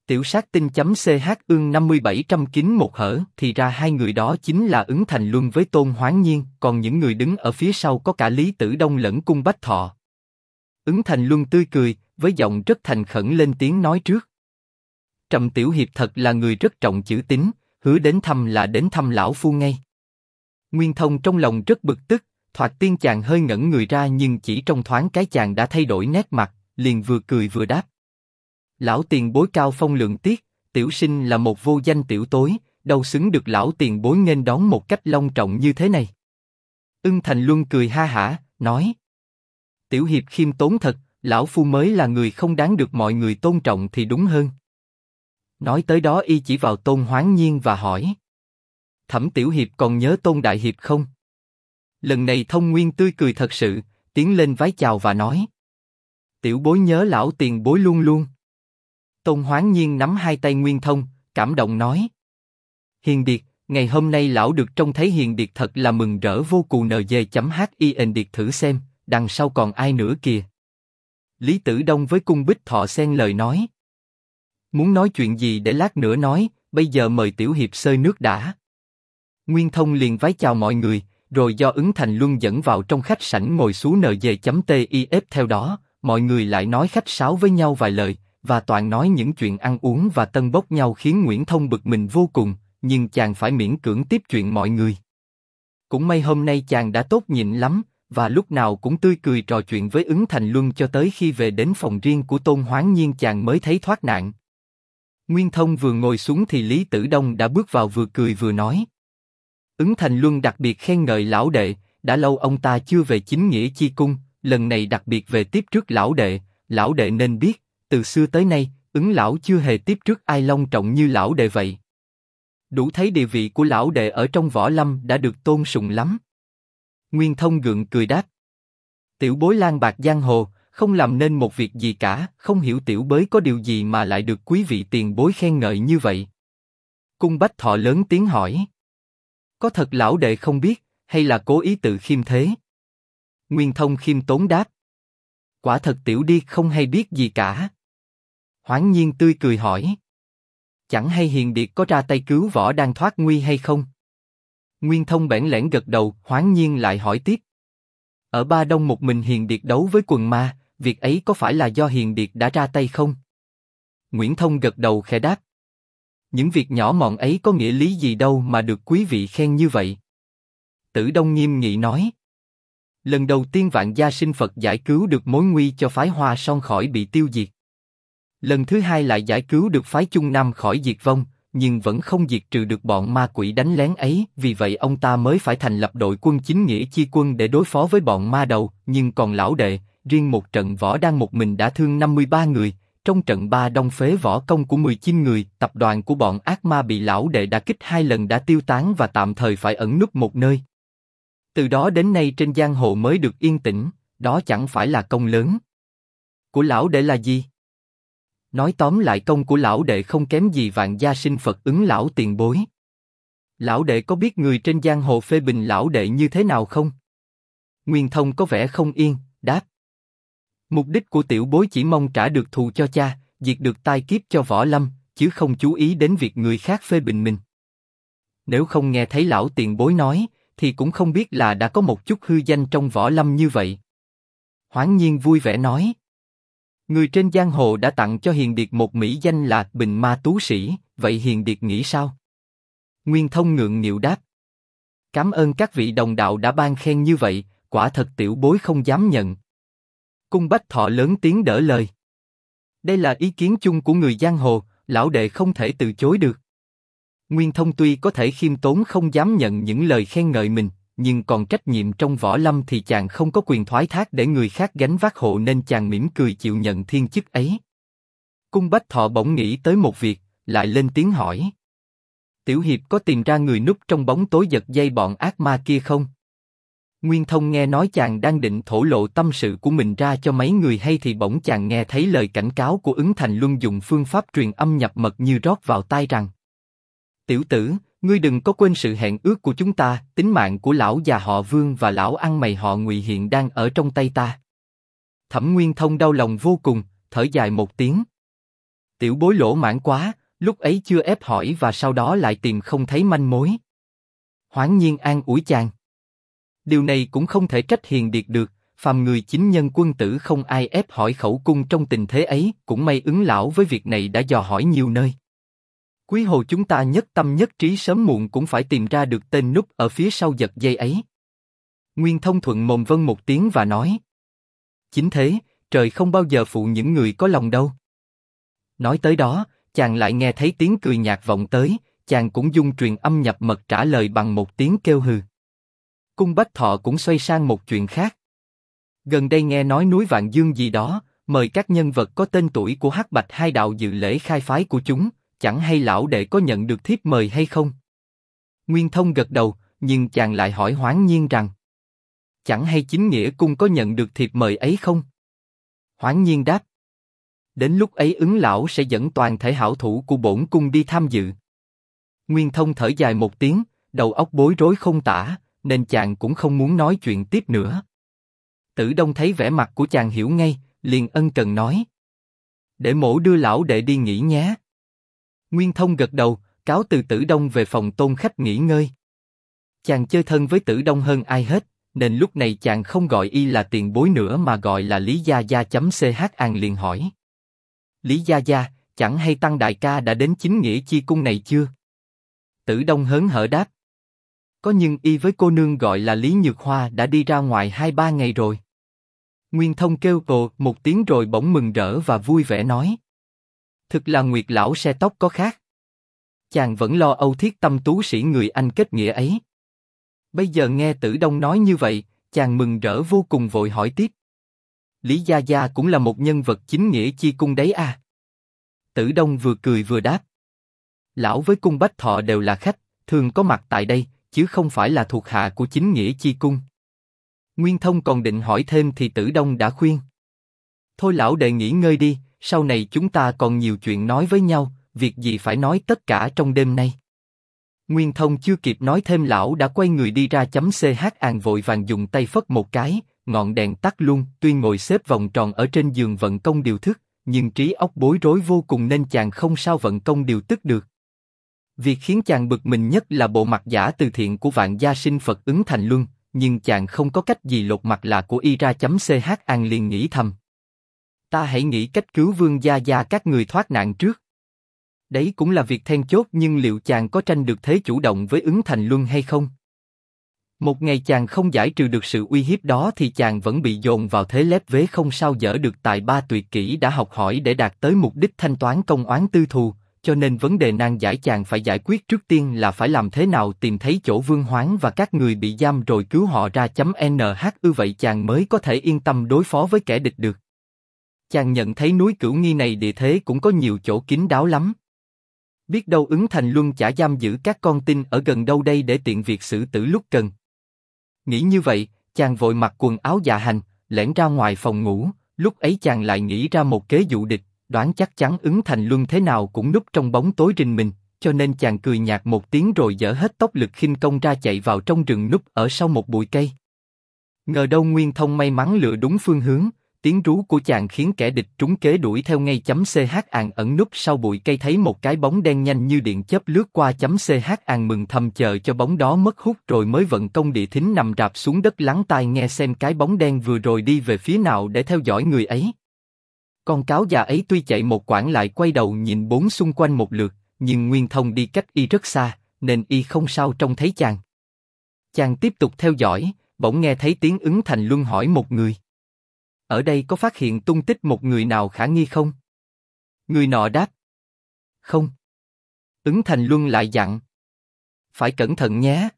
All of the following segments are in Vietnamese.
Tiểu sát tinh.ch ương 5700 kính một hở, thì ra hai người đó chính là Ứng Thành Luân với Tôn Hoáng Nhiên, còn những người đứng ở phía sau có cả Lý Tử Đông lẫn Cung Bách Thọ. Ứng Thành Luân tươi cười, với giọng rất thành khẩn lên tiếng nói trước. Trầm Tiểu Hiệp thật là người rất trọng chữ tín, hứa đến thăm là đến thăm lão phu ngay. Nguyên Thông trong lòng rất bực tức, thoạt tiên chàng hơi ngẩn người ra nhưng chỉ trong thoáng cái chàng đã thay đổi nét mặt, liền vừa cười vừa đáp. Lão tiền bối cao phong lượng tiết, tiểu sinh là một vô danh tiểu tối, đâu xứng được lão tiền bối nghênh đón một cách long trọng như thế này. Ưng Thành Luân cười ha hả, nói. Tiểu Hiệp khiêm tốn thật, lão phu mới là người không đáng được mọi người tôn trọng thì đúng hơn. Nói tới đó y chỉ vào Tôn Hoáng Nhiên và hỏi. Thẩm Tiểu Hiệp còn nhớ Tôn Đại Hiệp không? Lần này Thông Nguyên tươi cười thật sự, tiến lên vái chào và nói. Tiểu bối nhớ lão tiền bối luôn luôn. Tôn Hoáng Nhiên nắm hai tay Nguyên Thông, cảm động nói. Hiền Điệt, ngày hôm nay lão được trông thấy Hiền Điệt thật là mừng rỡ vô cùng NG.HIN Điệt thử xem, đằng sau còn ai nữa kìa. Lý Tử Đông với Cung Bích Thọ xen lời nói. Muốn nói chuyện gì để lát nữa nói, bây giờ mời Tiểu Hiệp xơi nước đã. Nguyên Thông liền vái chào mọi người, rồi do Ứng Thành Luân dẫn vào trong khách sảnh ngồi xuống NG.TIF theo đó, mọi người lại nói khách sáo với nhau vài lời, và toàn nói những chuyện ăn uống và tân bốc nhau khiến Nguyễn Thông bực mình vô cùng, nhưng chàng phải miễn cưỡng tiếp chuyện mọi người. Cũng may hôm nay chàng đã tốt nhịn lắm, và lúc nào cũng tươi cười trò chuyện với Ứng Thành Luân cho tới khi về đến phòng riêng của Tôn Hoáng Nhiên chàng mới thấy thoát nạn. Nguyên Thông vừa ngồi xuống thì Lý Tử Đông đã bước vào vừa cười vừa nói. Ứng Thành Luân đặc biệt khen ngợi lão đệ, đã lâu ông ta chưa về chính nghĩa chi cung, lần này đặc biệt về tiếp trước lão đệ nên biết, từ xưa tới nay, Ứng lão chưa hề tiếp trước ai long trọng như lão đệ vậy. Đủ thấy địa vị của lão đệ ở trong võ lâm đã được tôn sùng lắm. Nguyên Thông gượng cười đáp. Tiểu bối lang bạc giang hồ, không làm nên một việc gì cả, không hiểu tiểu bối có điều gì mà lại được quý vị tiền bối khen ngợi như vậy. Cung Bách Thọ lớn tiếng hỏi. Có thật lão đệ không biết, hay là cố ý tự khiêm thế? Nguyên Thông khiêm tốn đáp. Quả thật tiểu điệt không hay biết gì cả. Hoáng Nhiên tươi cười hỏi. Chẳng hay Hiền Điệt có ra tay cứu võ đang thoát nguy hay không? Nguyên Thông bẽn lẽn gật đầu, Hoáng Nhiên lại hỏi tiếp. Ở Ba Đông một mình Hiền Điệt đấu với quần ma, việc ấy có phải là do Hiền Điệt đã ra tay không? Nguyễn Thông gật đầu khẽ đáp. Những việc nhỏ mọn ấy có nghĩa lý gì đâu mà được quý vị khen như vậy. Tử Đông nghiêm nghị nói. Lần đầu tiên Vạn Gia Sinh Phật giải cứu được mối nguy cho phái Hoa Son khỏi bị tiêu diệt. Lần thứ hai lại giải cứu được phái Trung Nam khỏi diệt vong, nhưng vẫn không diệt trừ được bọn ma quỷ đánh lén ấy, vì vậy ông ta mới phải thành lập đội quân chính nghĩa chi quân để đối phó với bọn ma đầu, nhưng còn lão đệ, riêng một trận võ đang một mình đã thương 53 người, trong trận Ba Đông phế võ công của 19 người, tập đoàn của bọn ác ma bị lão đệ đả kích 2 lần đã tiêu tán và tạm thời phải ẩn núp một nơi. Từ đó đến nay trên giang hồ mới được yên tĩnh, đó chẳng phải là công lớn của lão đệ là gì? Nói tóm lại công của lão đệ không kém gì Vạn Gia Sinh Phật Ứng lão tiền bối. Lão đệ có biết người trên giang hồ phê bình lão đệ như thế nào không? Nguyên Thông có vẻ không yên, đáp. Mục đích của tiểu bối chỉ mong trả được thù cho cha, diệt được tai kiếp cho võ lâm, chứ không chú ý đến việc người khác phê bình mình. Nếu không nghe thấy lão tiền bối nói, thì cũng không biết là đã có một chút hư danh trong võ lâm như vậy. Hoáng Nhiên vui vẻ nói. Người trên giang hồ đã tặng cho Hiền Điệt một mỹ danh là Bình Ma Tú Sĩ, vậy Hiền Điệt nghĩ sao? Nguyên Thông ngượng nghịu đáp. Cảm ơn các vị đồng đạo đã ban khen như vậy, quả thật tiểu bối không dám nhận. Cung Bách Thọ lớn tiếng đỡ lời. Đây là ý kiến chung của người giang hồ, lão đệ không thể từ chối được. Nguyên Thông tuy có thể khiêm tốn không dám nhận những lời khen ngợi mình, nhưng còn trách nhiệm trong võ lâm thì chàng không có quyền thoái thác để người khác gánh vác hộ nên chàng mỉm cười chịu nhận thiên chức ấy. Cung Bách Thọ bỗng nghĩ tới một việc, lại lên tiếng hỏi. Tiểu Hiệp có tìm ra người núp trong bóng tối giật dây bọn ác ma kia không? Nguyên Thông nghe nói chàng đang định thổ lộ tâm sự của mình ra cho mấy người hay thì bỗng chàng nghe thấy lời cảnh cáo của Ứng Thành Luân dùng phương pháp truyền âm nhập mật như rót vào tai rằng. Tiểu tử, ngươi đừng có quên sự hẹn ước của chúng ta, tính mạng của lão già họ Vương và lão ăn mày họ Ngụy hiện đang ở trong tay ta. Thẩm Nguyên Thông đau lòng vô cùng, thở dài một tiếng. Tiểu bối lỗ mãn quá, lúc ấy chưa ép hỏi và sau đó lại tìm không thấy manh mối. Hoáng Nhiên an ủi chàng. Điều này cũng không thể trách Hiền Điệt được, phàm người chính nhân quân tử không ai ép hỏi khẩu cung trong tình thế ấy, cũng may Ứng lão với việc này đã dò hỏi nhiều nơi. Quý hồ chúng ta nhất tâm nhất trí sớm muộn cũng phải tìm ra được tên núp ở phía sau giật dây ấy. Nguyên Thông thuận mồm vâng một tiếng và nói. Chính thế, trời không bao giờ phụ những người có lòng đâu. Nói tới đó, chàng lại nghe thấy tiếng cười nhạt vọng tới, chàng cũng dung truyền âm nhập mật trả lời bằng một tiếng kêu hừ. Cung Bách Thọ cũng xoay sang một chuyện khác. Gần đây nghe nói núi Vạn Dương gì đó, mời các nhân vật có tên tuổi của Hắc Bạch hai đạo dự lễ khai phái của chúng, chẳng hay lão đệ có nhận được thiếp mời hay không? Nguyên Thông gật đầu, nhưng chàng lại hỏi Hoáng Nhiên rằng, chẳng hay Chính Nghĩa Cung có nhận được thiệp mời ấy không? Hoáng Nhiên đáp, đến lúc ấy Ứng lão sẽ dẫn toàn thể hảo thủ của bổn cung đi tham dự. Nguyên Thông thở dài một tiếng, đầu óc bối rối không tả, nên chàng cũng không muốn nói chuyện tiếp nữa. Tử Đông thấy vẻ mặt của chàng hiểu ngay, liền ân cần nói, để mỗ đưa lão đệ đi nghỉ nhé. Nguyên Thông gật đầu, cáo từ Tử Đông về phòng tôn khách nghỉ ngơi. Chàng chơi thân với Tử Đông hơn ai hết, nên lúc này chàng không gọi y là tiền bối nữa mà gọi là Lý Gia Gia. Ch An liền hỏi, Lý Gia Gia, chẳng hay Tăng đại ca đã đến Chính Nghĩa Chi Cung này chưa? Tử Đông hớn hở đáp, có, nhưng y với cô nương gọi là Lý Nhược Hoa đã đi ra ngoài 2-3 ngày rồi. Nguyên Thông kêu ồ một tiếng rồi bỗng mừng rỡ và vui vẻ nói, thực là Nguyệt lão xe tóc có khác. Chàng vẫn lo âu thiết tâm tú sĩ người Anh kết nghĩa ấy. Bây giờ nghe Tử Đông nói như vậy, chàng mừng rỡ vô cùng vội hỏi tiếp, Lý Gia Gia cũng là một nhân vật Chính Nghĩa Chi Cung đấy à? Tử Đông vừa cười vừa đáp, lão với Cung Bách Thọ đều là khách, thường có mặt tại đây, chứ không phải là thuộc hạ của Chính Nghĩa Chi Cung. Nguyên Thông còn định hỏi thêm thì Tử Đông đã khuyên, thôi lão đệ nghỉ ngơi đi, sau này chúng ta còn nhiều chuyện nói với nhau, việc gì phải nói tất cả trong đêm nay. Nguyên Thông chưa kịp nói thêm lão đã quay người đi ra. Ch An vội vàng dùng tay phất một cái, ngọn đèn tắt luôn. Tuy ngồi xếp vòng tròn ở trên giường vận công điều thức, nhưng trí óc bối rối vô cùng nên chàng không sao vận công điều tức được. Việc khiến chàng bực mình nhất là bộ mặt giả từ thiện của Vạn Gia Sinh Phật Ứng Thành Luân, nhưng chàng không có cách gì lột mặt lạ của y ra. Ch An liền nghĩ thầm, ta hãy nghĩ cách cứu Vương Gia Gia các người thoát nạn trước. Đấy cũng là việc then chốt, nhưng liệu chàng có tranh được thế chủ động với Ứng Thành Luân hay không? Một ngày chàng không giải trừ được sự uy hiếp đó thì chàng vẫn bị dồn vào thế lép vế không sao dở được. Tài ba tuyệt kỹ đã học hỏi để đạt tới mục đích thanh toán công oán tư thù, cho nên vấn đề nan giải chàng phải giải quyết trước tiên là phải làm thế nào tìm thấy chỗ Vương Hoáng và các người bị giam rồi cứu họ ra. Nhu vậy chàng mới có thể yên tâm đối phó với kẻ địch được. Chàng nhận thấy núi Cửu Nghi này địa thế cũng có nhiều chỗ kín đáo lắm. Biết đâu Ứng Thành Luân chả giam giữ các con tin ở gần đâu đây để tiện việc xử tử lúc cần. Nghĩ như vậy, chàng vội mặc quần áo dạ hành, lẻn ra ngoài phòng ngủ. Lúc ấy chàng lại nghĩ ra một kế dụ địch, đoán chắc chắn Ứng Thành Luân thế nào cũng núp trong bóng tối rình mình, cho nên chàng cười nhạt một tiếng rồi dở hết tốc lực khinh công ra chạy vào trong rừng núp ở sau một bụi cây. Ngờ đâu Nguyên Thông may mắn lựa đúng phương hướng. Tiếng rú của chàng khiến kẻ địch trúng kế đuổi theo ngay. Ch An ẩn núp sau bụi cây thấy một cái bóng đen nhanh như điện chớp lướt qua. Ch An mừng thầm chờ cho bóng đó mất hút rồi mới vận công địa thính nằm rạp xuống đất lắng tai nghe xem cái bóng đen vừa rồi đi về phía nào để theo dõi người ấy. Con cáo già ấy tuy chạy một quãng lại quay đầu nhìn bốn xung quanh một lượt, nhưng Nguyên Thông đi cách y rất xa, nên y không sao trông thấy chàng. Chàng tiếp tục theo dõi, bỗng nghe thấy tiếng Ứng Thành Luân hỏi một người, ở đây có phát hiện tung tích một người nào khả nghi không? Người nọ đáp, không. Ứng Thành Luân lại dặn, phải cẩn thận nhé.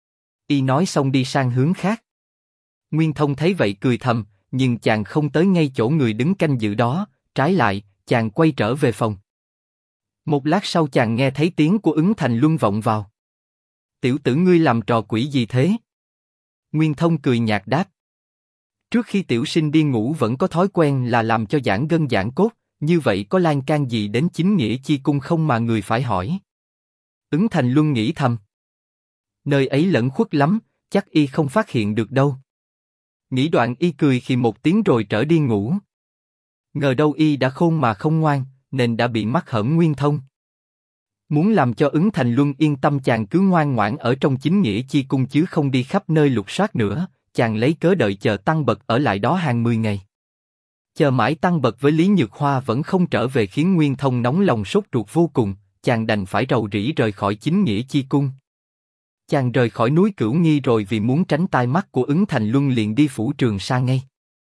Y nói xong đi sang hướng khác. Nguyên Thông thấy vậy cười thầm, nhưng chàng không tới ngay chỗ người đứng canh giữ đó, trái lại, chàng quay trở về phòng. Một lát sau chàng nghe thấy tiếng của Ứng Thành Luân vọng vào. Tiểu tử ngươi làm trò quỷ gì thế? Nguyên Thông cười nhạt đáp. Trước khi tiểu sinh đi ngủ vẫn có thói quen là làm cho giãn gân giãn cốt, như vậy có lan can gì đến chính nghĩa chi cung không mà người phải hỏi. Ứng Thành Luân nghĩ thầm. Nơi ấy lẫn khuất lắm, chắc y không phát hiện được đâu. Nghĩ đoạn y cười khi một tiếng rồi trở đi ngủ. Ngờ đâu y đã khôn mà không ngoan, nên đã bị mắc hởm Nguyên Thông. Muốn làm cho Ứng Thành Luân yên tâm, chàng cứ ngoan ngoãn ở trong chính nghĩa chi cung chứ không đi khắp nơi lục soát nữa. Chàng lấy cớ đợi chờ Tăng Bật ở lại đó hàng 10 ngày. Chờ mãi Tăng Bật với Lý Nhược Hoa vẫn không trở về khiến Nguyên Thông nóng lòng sốt ruột vô cùng, chàng đành phải rầu rĩ rời khỏi chính nghĩa chi cung. Chàng rời khỏi núi Cửu Nghi rồi vì muốn tránh tai mắt của Ứng Thành Luân liền đi phủ Trường Sa ngay.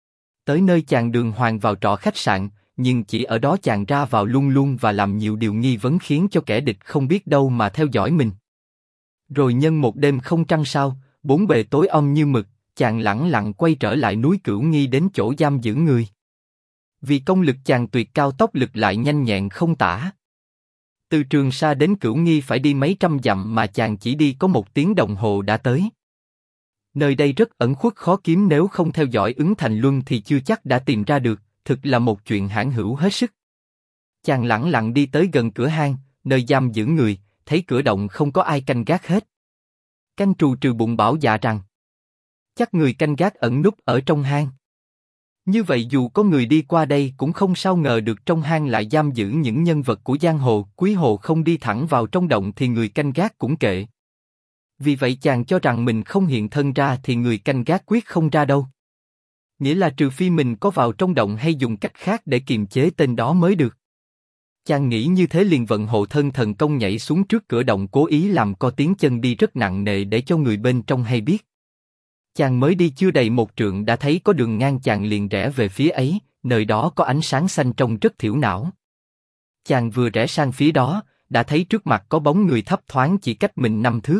Tới nơi chàng đường hoàng vào trọ khách sạn, nhưng chỉ ở đó chàng ra vào luôn luôn và làm nhiều điều nghi vấn khiến cho kẻ địch không biết đâu mà theo dõi mình. Rồi nhân một đêm không trăng sao, bốn bề tối om như mực, chàng lẳng lặng quay trở lại núi Cửu Nghi đến chỗ giam giữ người. Vì công lực chàng tuyệt cao, tốc lực lại nhanh nhẹn không tả. Từ Trường Sa đến Cửu Nghi phải đi mấy trăm dặm mà chàng chỉ đi có 1 tiếng đồng hồ đã tới. Nơi đây rất ẩn khuất khó kiếm, nếu không theo dõi Ứng Thành Luân thì chưa chắc đã tìm ra được, thực là một chuyện hãn hữu hết sức. Chàng lẳng lặng đi tới gần cửa hang, nơi giam giữ người, thấy cửa động không có ai canh gác hết. Canh trù trừ bụng bảo dạ rằng, chắc người canh gác ẩn núp ở trong hang. Như vậy dù có người đi qua đây cũng không sao ngờ được trong hang lại giam giữ những nhân vật của giang hồ. Quý hồ không đi thẳng vào trong động thì người canh gác cũng kệ. Vì vậy chàng cho rằng mình không hiện thân ra thì người canh gác quyết không ra đâu. Nghĩa là trừ phi mình có vào trong động hay dùng cách khác để kiềm chế tên đó mới được. Chàng nghĩ như thế liền vận hộ thân thần công nhảy xuống trước cửa động, cố ý làm co tiếng chân đi rất nặng nề để cho người bên trong hay biết. Chàng mới đi chưa đầy 1 trượng đã thấy có đường ngang, chàng liền rẽ về phía ấy, nơi đó có ánh sáng xanh trông rất thiểu não. Chàng vừa rẽ sang phía đó, đã thấy trước mặt có bóng người thấp thoáng chỉ cách mình 5 thước.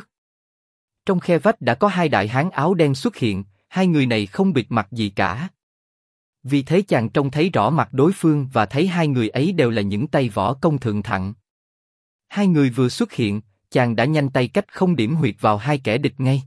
Trong khe vách đã có 2 đại hán áo đen xuất hiện, 2 người này không bịt mặt gì cả. Vì thế chàng trông thấy rõ mặt đối phương và thấy 2 người ấy đều là những tay võ công thượng thặng. 2 người vừa xuất hiện, chàng đã nhanh tay cách không điểm huyệt vào 2 kẻ địch ngay.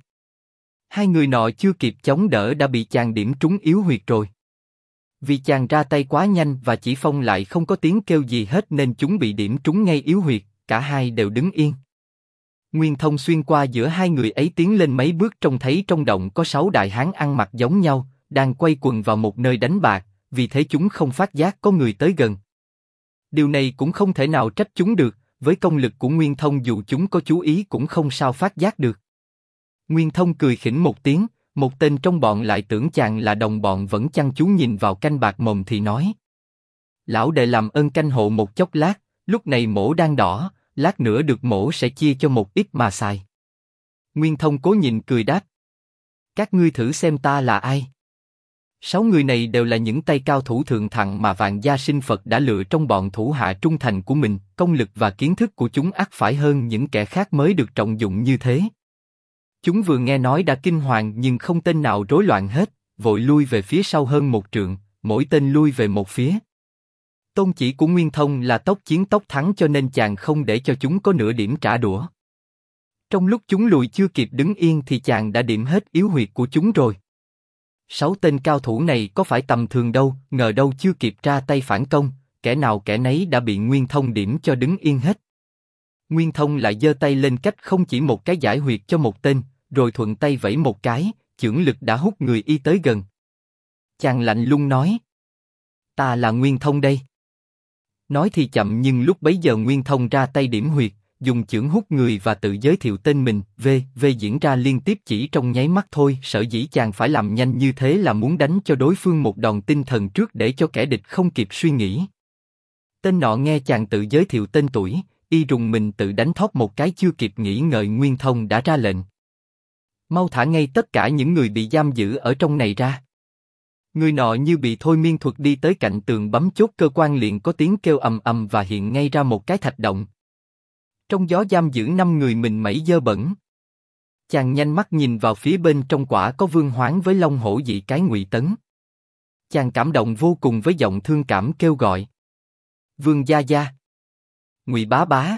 2 người nọ chưa kịp chống đỡ đã bị chàng điểm trúng yếu huyệt rồi. Vì chàng ra tay quá nhanh và chỉ phong lại không có tiếng kêu gì hết nên chúng bị điểm trúng ngay yếu huyệt, cả hai đều đứng yên. Nguyên Thông xuyên qua giữa 2 người ấy tiến lên mấy bước, trông thấy trong động có 6 đại hán ăn mặc giống nhau, đang quay quần vào một nơi đánh bạc, vì thế chúng không phát giác có người tới gần. Điều này cũng không thể nào trách chúng được, với công lực của Nguyên Thông dù chúng có chú ý cũng không sao phát giác được. Nguyên Thông cười khỉnh một tiếng, một tên trong bọn lại tưởng chàng là đồng bọn vẫn chăm chú nhìn vào canh bạc mồm thì nói: lão đệ làm ơn canh hộ một chốc lát, lúc này mổ đang đỏ, lát nữa được mổ sẽ chia cho một ít mà xài. Nguyên Thông cố nhịn cười đáp: các ngươi thử xem ta là ai. 6 người này đều là những tay cao thủ thượng thặng mà Vạn Gia Sinh Phật đã lựa trong bọn thủ hạ trung thành của mình, công lực và kiến thức của chúng ắt phải hơn những kẻ khác mới được trọng dụng như thế. Chúng vừa nghe nói đã kinh hoàng nhưng không tên nào rối loạn hết, vội lui về phía sau hơn 1 trượng, mỗi tên lui về một phía. Tôn chỉ của Nguyên Thông là tốc chiến tốc thắng cho nên chàng không để cho chúng có nửa điểm trả đũa. Trong lúc chúng lùi chưa kịp đứng yên thì chàng đã điểm hết yếu huyệt của chúng rồi. 6 tên cao thủ này có phải tầm thường đâu, ngờ đâu chưa kịp ra tay phản công, kẻ nào kẻ nấy đã bị Nguyên Thông điểm cho đứng yên hết. Nguyên Thông lại giơ tay lên cách không chỉ một cái giải huyệt cho một tên, rồi thuận tay vẫy một cái, chưởng lực đã hút người y tới gần. Chàng lạnh lùng nói: ta là Nguyên Thông đây. Nói thì chậm nhưng lúc bấy giờ Nguyên Thông ra tay điểm huyệt, dùng chưởng hút người và tự giới thiệu tên mình, V diễn ra liên tiếp chỉ trong nháy mắt thôi. Sở dĩ chàng phải làm nhanh như thế là muốn đánh cho đối phương một đòn tinh thần trước để cho kẻ địch không kịp suy nghĩ. Tên nọ nghe chàng tự giới thiệu tên tuổi, y rùng mình tự đánh thóp một cái, chưa kịp nghĩ ngợi Nguyên Thông đã ra lệnh: mau thả ngay tất cả những người bị giam giữ ở trong này ra. Người nọ như bị thôi miên thuật đi tới cạnh tường bấm chốt cơ quan, liền có tiếng kêu ầm ầm và hiện ngay ra một cái thạch động. Trong gió giam giữ 5 người mình mẩy dơ bẩn. Chàng nhanh mắt nhìn vào phía bên trong, quả có Vương Hoán với Long Hổ dị cái Ngụy Tấn. Chàng cảm động vô cùng với giọng thương cảm kêu gọi: Vương gia gia, Ngụy bá bá,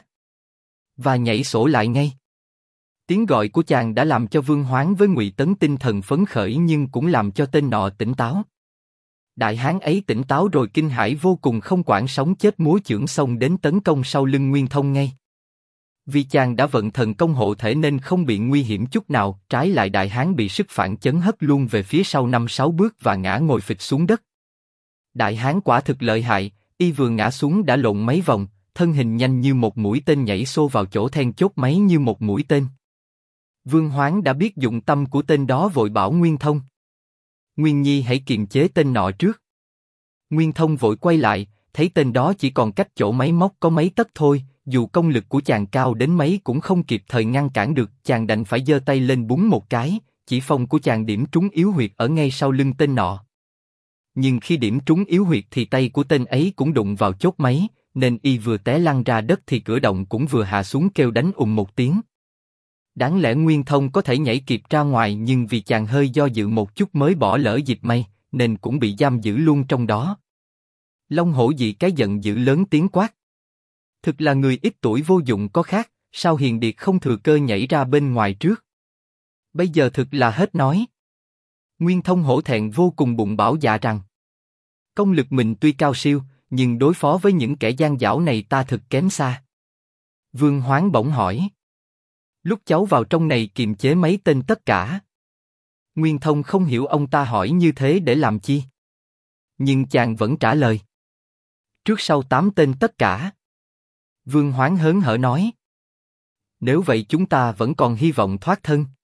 và nhảy sổ lại ngay. Tiếng gọi của chàng đã làm cho Vương Hoán với Ngụy Tấn tinh thần phấn khởi nhưng cũng làm cho tên nọ tỉnh táo. Đại hán ấy tỉnh táo rồi kinh hãi vô cùng, không quản sống chết múa chưởng xông đến tấn công sau lưng Nguyên Thông ngay. Vì chàng đã vận thần công hộ thể nên không bị nguy hiểm chút nào, trái lại đại hán bị sức phản chấn hất luôn về phía sau 5-6 bước và ngã ngồi phịch xuống đất. Đại hán quả thực lợi hại, Y vừa ngã xuống đã lộn mấy vòng, thân hình nhanh như một mũi tên nhảy xô vào chỗ then chốt máy như một mũi tên. Vương Hoán đã biết dụng tâm của tên đó, vội bảo Nguyên Thông: Nguyên Nhi hãy kiềm chế tên nọ trước. Nguyên Thông vội quay lại, thấy tên đó chỉ còn cách chỗ máy móc có mấy tấc thôi, dù công lực của chàng cao đến mấy cũng không kịp thời ngăn cản được, chàng đành phải giơ tay lên búng một cái, chỉ phong của chàng điểm trúng yếu huyệt ở ngay sau lưng tên nọ. Nhưng khi điểm trúng yếu huyệt thì tay của tên ấy cũng đụng vào chốt máy, nên y vừa té lăn ra đất thì cửa động cũng vừa hạ xuống kêu đánh một tiếng. Đáng lẽ Nguyên Thông có thể nhảy kịp ra ngoài, nhưng vì chàng hơi do dự một chút mới bỏ lỡ dịp may, nên cũng bị giam giữ luôn trong đó. Long Hổ dị cái giận dữ lớn tiếng quát: Thực là người ít tuổi vô dụng có khác, sao hiền điệt không thừa cơ nhảy ra bên ngoài trước? Bây giờ thực là hết nói. Nguyên Thông hổ thẹn vô cùng, bụng bảo dạ rằng: Công lực mình tuy cao siêu, nhưng đối phó với những kẻ gian dảo này ta thực kém xa. Vương Hoán bỗng hỏi: Lúc cháu vào trong này kiềm chế mấy tên tất cả? Nguyên Thông không hiểu ông ta hỏi như thế để làm chi. Nhưng chàng vẫn trả lời: Trước sau 8 tên tất cả. Vương Hoán hớn hở nói: Nếu vậy chúng ta vẫn còn hy vọng thoát thân.